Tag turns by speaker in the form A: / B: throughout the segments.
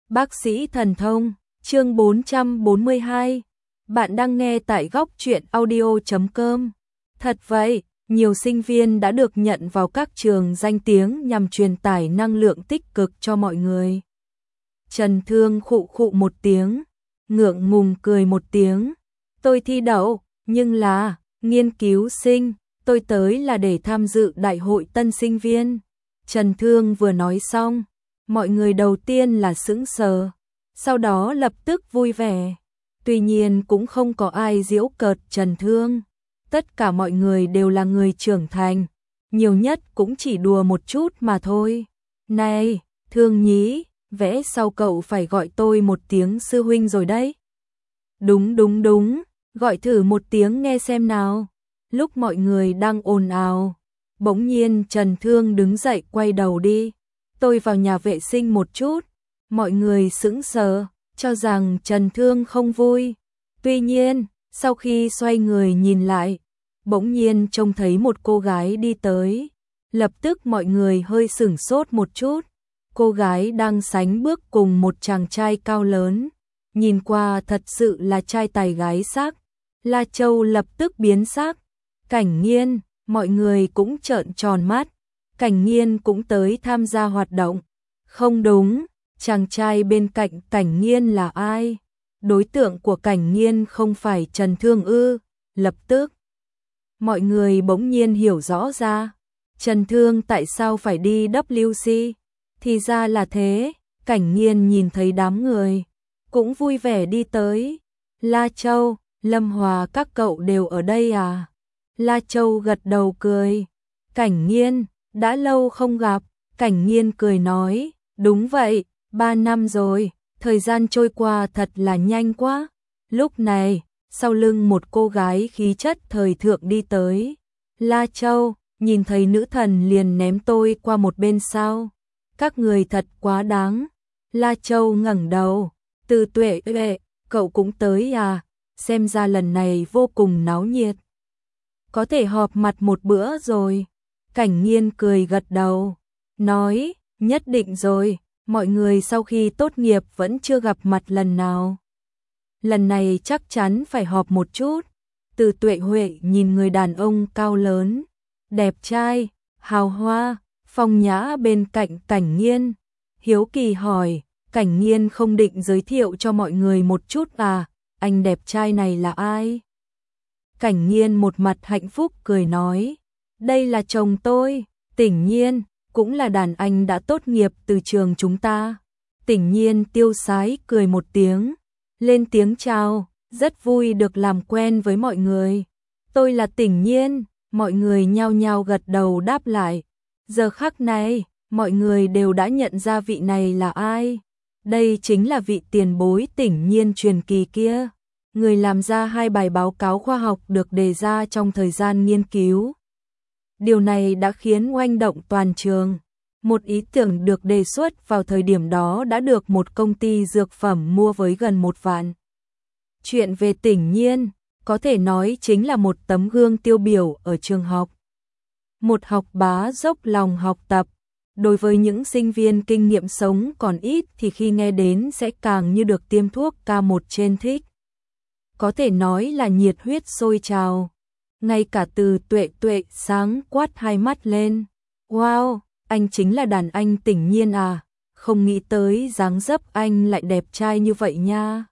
A: Bác sĩ thần thông, chương 442. Bạn đang nghe tại góc truyện audio.com. Thật vậy, nhiều sinh viên đã được nhận vào các trường danh tiếng nhằm truyền tải năng lượng tích cực cho mọi người. Trần Thương khụ khụ một tiếng, ngượng ngùng cười một tiếng. Tôi thi đậu, nhưng là nghiên cứu sinh, tôi tới là để tham dự đại hội tân sinh viên. Trần Thương vừa nói xong, mọi người đầu tiên là sững sờ, sau đó lập tức vui vẻ. Tuy nhiên cũng không có ai giễu cợt Trần Thương. Tất cả mọi người đều là người trưởng thành, nhiều nhất cũng chỉ đùa một chút mà thôi. Này, Thương nhí, vẽ sau cậu phải gọi tôi một tiếng sư huynh rồi đấy. Đúng, gọi thử một tiếng nghe xem nào. Lúc mọi người đang ồn ào, bỗng nhiên Trần Thương đứng dậy quay đầu đi. Tôi vào nhà vệ sinh một chút. Mọi người sững sờ, cho rằng Trần Thương không vui. Tuy nhiên, sau khi xoay người nhìn lại, bỗng nhiên trông thấy một cô gái đi tới. Lập tức mọi người hơi sửng sốt một chút. Cô gái đang sánh bước cùng một chàng trai cao lớn. Nhìn qua thật sự là trai tài gái sắc. La Châu lập tức biến sắc. Cảnh Nghiên, mọi người cũng trợn tròn mắt. Cảnh Nghiên cũng tới tham gia hoạt động. Không đúng, chàng trai bên cạnh Cảnh Nghiên là ai? Đối tượng của Cảnh Nghiên không phải Trần Thương ư? Lập tức, mọi người bỗng nhiên hiểu rõ ra. Trần Thương tại sao phải đi WC? Thì ra là thế. Cảnh Nghiên nhìn thấy đám người, cũng vui vẻ đi tới. La Châu, Lâm Hòa các cậu đều ở đây à? La Châu gật đầu cười. Cảnh Nghiên, đã lâu không gặp. Cảnh Nghiên cười nói, đúng vậy, 3 năm rồi, thời gian trôi qua thật là nhanh quá. Lúc này, sau lưng một cô gái khí chất thời thượng đi tới. La Châu, nhìn thấy nữ thần liền ném tôi qua một bên sao? Các người thật quá đáng. La Châu ngẩng đầu, Từ Tuệ, cậu cũng tới à? Xem ra lần này vô cùng náo nhiệt. Có thể họp mặt một bữa rồi. Cảnh Nghiên cười gật đầu, nói, nhất định rồi, mọi người sau khi tốt nghiệp vẫn chưa gặp mặt lần nào. Lần này chắc chắn phải họp một chút. Từ Tuệ Huệ nhìn người đàn ông cao lớn, đẹp trai, hào hoa, phong nhã bên cạnh Cảnh Nghiên. Hiếu kỳ hỏi, Cảnh Nghiên không định giới thiệu cho mọi người một chút à? Anh đẹp trai này là ai? Cảnh Nghiên một mặt hạnh phúc cười nói, đây là chồng tôi, Tỉnh Nhiên, cũng là đàn anh đã tốt nghiệp từ trường chúng ta. Tỉnh Nhiên tiêu sái cười một tiếng, lên tiếng chào, rất vui được làm quen với mọi người. Tôi là Tỉnh Nhiên, mọi người nhao nhao gật đầu đáp lại. Giờ khắc này, mọi người đều đã nhận ra vị này là ai. Đây chính là vị tiền bối Tỉnh Nhiên truyền kỳ kia. Người làm ra 2 bài báo cáo khoa học được đề ra trong thời gian nghiên cứu. Điều này đã khiến oanh động toàn trường. Một ý tưởng được đề xuất vào thời điểm đó đã được một công ty dược phẩm mua với gần 1 vạn. Chuyện về Tỉnh Nhiên, có thể nói chính là một tấm gương tiêu biểu ở trường học. Một học bá dốc lòng học tập. Đối với những sinh viên kinh nghiệm sống còn ít thì khi nghe đến sẽ càng như được tiêm thuốc K1 trên thích. Có thể nói là nhiệt huyết sôi trào. Ngay cả Từ Tuệ sáng quát 2 mắt lên. Wow, anh chính là đàn anh Tỉnh Nhiên à? Không nghĩ tới dáng dấp anh lại đẹp trai như vậy nha.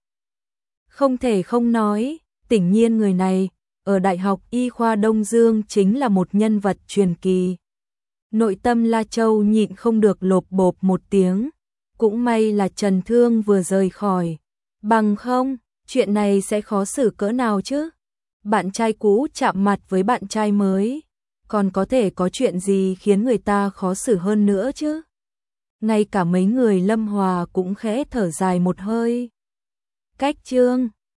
A: Không thể không nói, Tỉnh Nhiên người này, ở Đại học Y khoa Đông Dương chính là một nhân vật truyền kỳ. Nội tâm La Châu nhịn không được lộp bộp một tiếng. Cũng may là Trần Thương vừa rời khỏi. Bằng không, chuyện này sẽ khó xử cỡ nào chứ? Bạn trai cũ chạm mặt với bạn trai mới, còn có thể có chuyện gì khiến người ta khó xử hơn nữa chứ? Ngay cả mấy người Lâm Hòa cũng khẽ thở dài một hơi. Cách chương